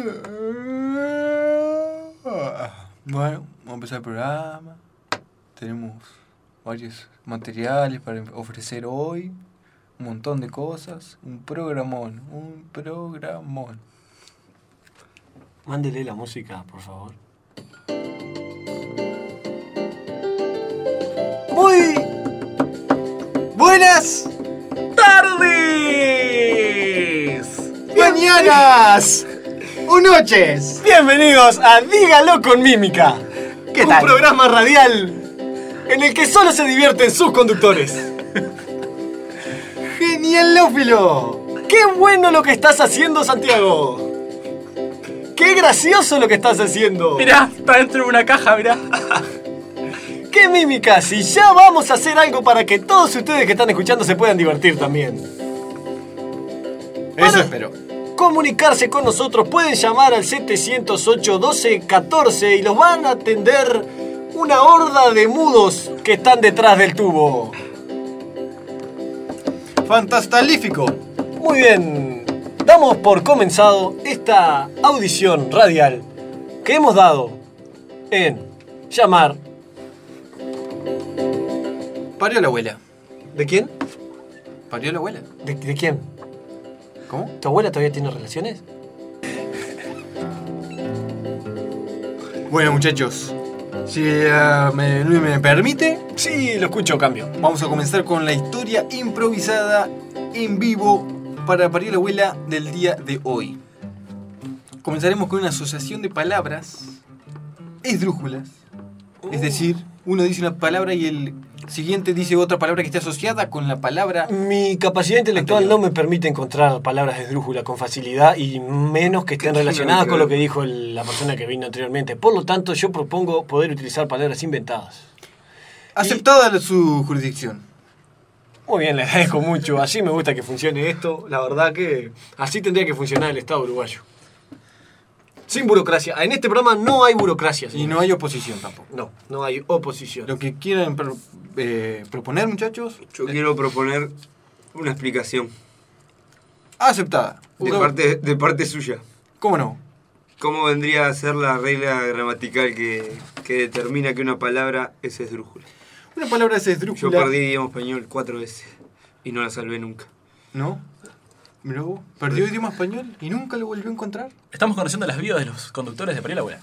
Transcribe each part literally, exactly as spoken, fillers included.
Bueno, vamos a empezar el programa. Tenemos varios materiales para ofrecer hoy. Un montón de cosas. Un programón. Un programón. Mándele la música, por favor. Muy buenas tardes, mañanas o noches. Bienvenidos a Dígalo con Mímica. ¿Qué tal? Un programa radial en el que solo se divierten sus conductores. ¡Genialófilo! ¡Qué bueno lo que estás haciendo, Santiago! ¡Qué gracioso lo que estás haciendo! Mirá, está dentro de una caja, mirá. ¡Qué mímica! Si ya vamos a hacer algo para que todos ustedes que están escuchando se puedan divertir también. Eso espero. Comunicarse con nosotros pueden llamar al setecientos ocho, doce, catorce y los van a atender una horda de mudos que están detrás del tubo. ¡Fantastalífico! Muy bien. Damos por comenzado esta audición radial que hemos dado en llamar... Parió la abuela. ¿De quién? ¿Parió la abuela? ¿De, de quién? ¿Cómo? ¿Tu abuela todavía tiene relaciones? Bueno, muchachos, si uh, me, me permite, Sí, lo escucho, cambio. vamos a comenzar con la historia improvisada en vivo para Parió la abuela del día de hoy. Comenzaremos con una asociación de palabras esdrújulas. Es decir, uno dice una palabra y el siguiente dice otra palabra que esté asociada con la palabra. Mi capacidad intelectual no me permite encontrar palabras de esdrújula con facilidad y menos que estén relacionadas con lo que dijo el- la persona que vino anteriormente. Por lo tanto, yo propongo poder utilizar palabras inventadas. Aceptada su jurisdicción. Muy bien, le agradezco mucho. Así me gusta que funcione esto. La verdad que así tendría que funcionar el Estado uruguayo. Sin burocracia. En este programa no hay burocracia. Y señores. no hay oposición tampoco. No, no hay oposición. Lo que quieran pro- eh, proponer, muchachos, Yo quiero proponer una explicación aceptada. de No, parte, de parte suya. ¿Cómo no? ¿Cómo vendría a ser la regla gramatical que, que determina que una palabra es esdrújula? Una palabra es Yo esdrújula. perdí idioma español cuatro veces y no la salvé nunca. ¿No? Mirá vos, perdió idioma español y nunca lo volvió a encontrar. Estamos conociendo las vidas de los conductores de Parió la abuela.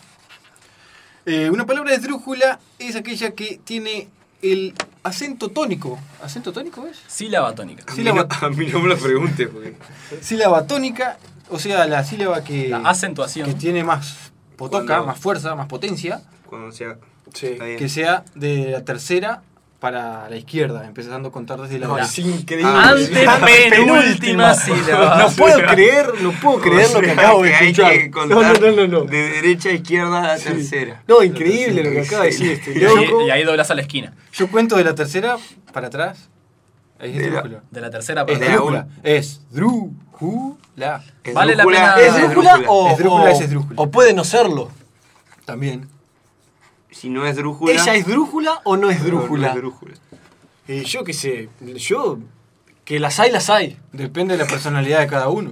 Eh, una palabra esdrújula es aquella que tiene el acento tónico. ¿Acento tónico es? Sílaba tónica. A, Sí, mí la no, va- a mí no me lo pregunte porque Sílaba tónica, o sea, la sílaba que, La acentuación. que tiene más potoca, Cuando- más fuerza, más potencia, cuando sea... Sí. Está bien. que sea de la tercera para la izquierda, empezando a contar desde la No, la- es increíble. Ah, Antepenúltima sílaba. No puedo creer, no puedo creer lo que acabo de Que hay escuchar. que No, contar no, no, no. de derecha a izquierda a la Sí. tercera. No, increíble lo que acaba de decir este Y loco. ahí, y ahí doblas a la esquina. Yo cuento de la tercera para atrás. Ahí es De la- esdrújula. De la tercera Es para de la esdrújula. Es drújula. Vale la Esdrújula pena- ¿Es esdrújula o, Esdrújula o- es esdrújula. o puede no serlo? También. Si no es drújula... ¿Ella es drújula o no es no, drújula? no es drújula. Eh, yo qué sé, yo... Que las hay, las hay. Depende de la personalidad de cada uno.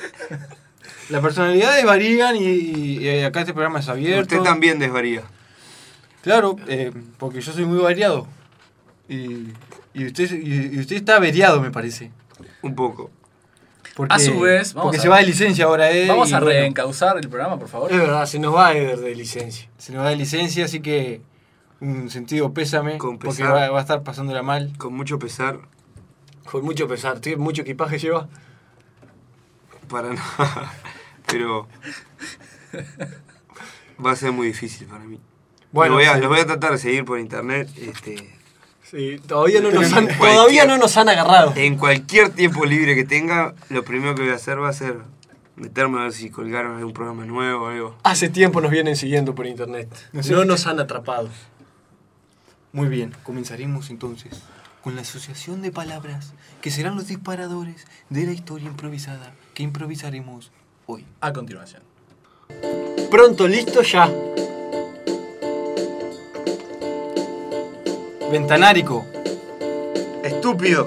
Las personalidades varían y, y, y acá este programa es abierto. Usted también desvaría. Claro, eh, porque yo soy muy variado. Y, y, usted, y, y usted está averiado, me parece. Un poco. Porque, A su vez, vamos porque a- se va de licencia ahora él. Vamos y a bueno, reencauzar el programa, por favor. Es verdad, se nos va Eder de licencia. se nos va de licencia, así que un sentido pésame. Con porque pesar. va, va a estar pasándola mal. Con mucho pesar, Con mucho pesar. ¿Tiene mucho equipaje lleva? para nada. Pero va a ser muy difícil para mí. Bueno, lo, voy a, sí. lo voy a tratar de seguir por internet. Este, Sí, todavía no nos han, Cualquier- todavía no nos han agarrado. en cualquier tiempo libre que tenga, lo primero que voy a hacer va a ser meterme a ver si colgaron algún programa nuevo o algo. Hace tiempo nos vienen siguiendo por internet. No sé. No nos han atrapado. Muy bien, comenzaremos entonces con la asociación de palabras que serán los disparadores de la historia improvisada que improvisaremos hoy. A continuación. Pronto, listo, ya. Ventanárico. Estúpido.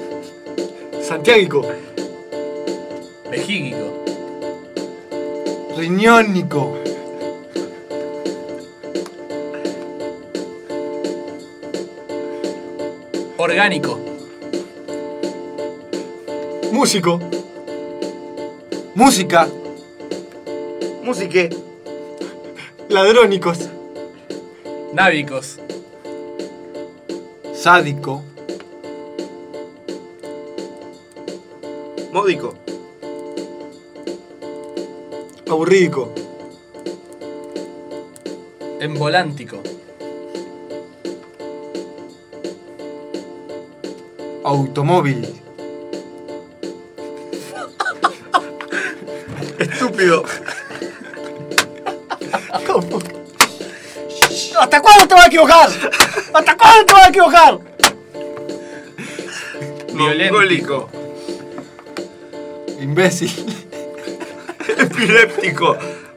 Santiago. Vegígico. Riñónico. Orgánico. Músico. Música. Musique. Ladrónicos. Nábicos. Sádico. Módico. Aburridico. Embolántico. Automóvil. Estúpido. ¿Cómo? ¿Hasta cuándo te vas a equivocar? ¿Hasta cuándo te vas a equivocar? Mongólico. Imbécil. Epiléptico.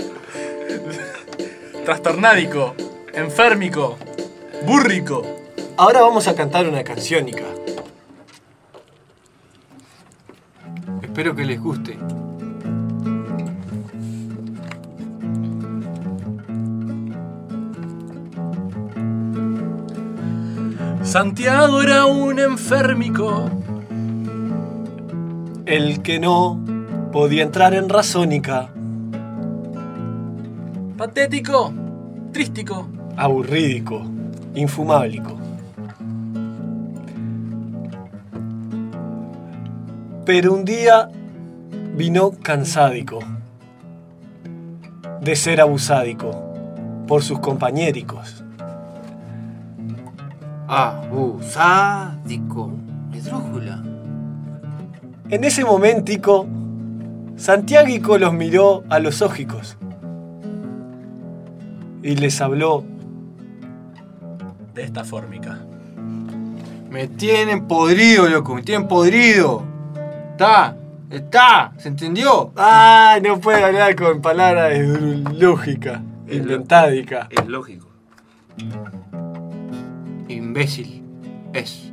Trastornádico. Enfermico. Búrrico. Ahora vamos a cantar una canciónica. Espero que les guste. Santiago era un enfermico. El que no podía entrar en razónica. Patético. Trístico. Aburridico. Infumáblico. Pero un día vino cansádico de ser abusádico por sus compañéricos. Abusádico. Esdrújula. En ese momentico, Santiaguico los miró a los ójicos y les habló De esta fórmica. Me tienen podrido, loco. Me tienen podrido. Está. Está. ¿Se entendió? ¡Ah! No puede hablar con palabras lógica, inventádica. Es lógico. Imbécil. Es.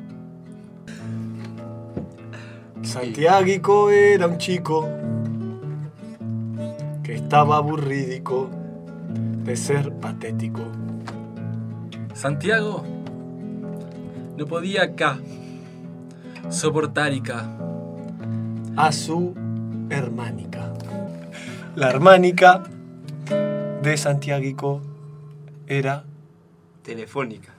Santiaguico era un chico que estaba aburridico de ser patético. Santiago no podía acá soportarica. A su hermánica. La hermánica de Santiaguico era Telefónica.